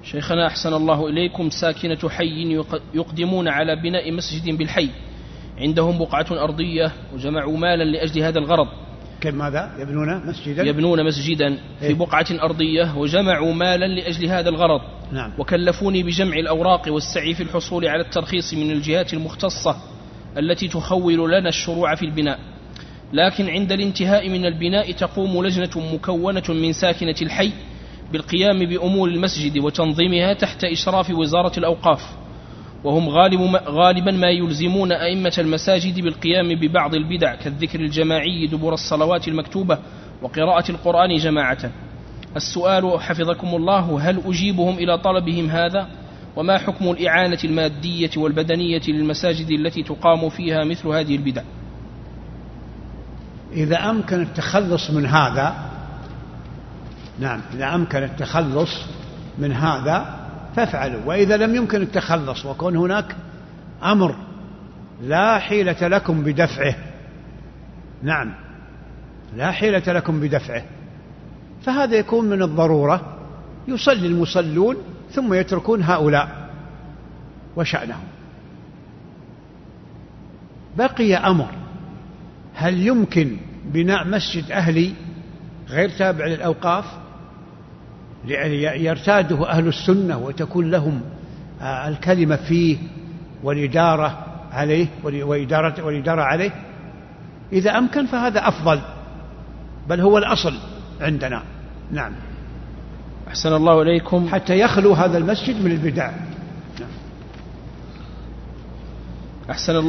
شيخنا أحسن الله إليكم، ساكنة حي يقدمون على بناء مسجد بالحي، عندهم بقعة أرضية وجمعوا مالا لأجل هذا الغرض. كيف ماذا؟ يبنون مسجدا في بقعة أرضية وجمعوا مالا لأجل هذا الغرض. نعم. وكلفوني بجمع الأوراق والسعي في الحصول على الترخيص من الجهات المختصة التي تخول لنا الشروع في البناء، لكن عند الانتهاء من البناء تقوم لجنة مكونة من ساكنة الحي بالقيام بأمور المسجد وتنظيمها تحت إشراف وزارة الأوقاف، وهم غالبا ما يلزمون أئمة المساجد بالقيام ببعض البدع كالذكر الجماعي دبر الصلوات المكتوبة وقراءة القرآن جماعة. السؤال حفظكم الله: هل أجيبهم إلى طلبهم هذا؟ وما حكم الإعانة المادية والبدنية للمساجد التي تقام فيها مثل هذه البدع؟ إذا أمكن التخلص من هذا، نعم، إذا أمكن التخلص من هذا فافعلوا، وإذا لم يمكن التخلص وكون هناك أمر لا حيلة لكم بدفعه، نعم، لا حيلة لكم بدفعه، فهذا يكون من الضرورة، يصلي المصلون ثم يتركون هؤلاء وشأنهم. بقي أمر: هل يمكن بناء مسجد أهلي غير تابع للأوقاف يرتاده أهل السنة وتكون لهم الكلمة فيه والإدارة عليه والإدارة عليه؟ إذا أمكن فهذا أفضل، بل هو الأصل عندنا. نعم. أحسن الله إليكم. حتى يخلو هذا المسجد من البدع. أحسن الله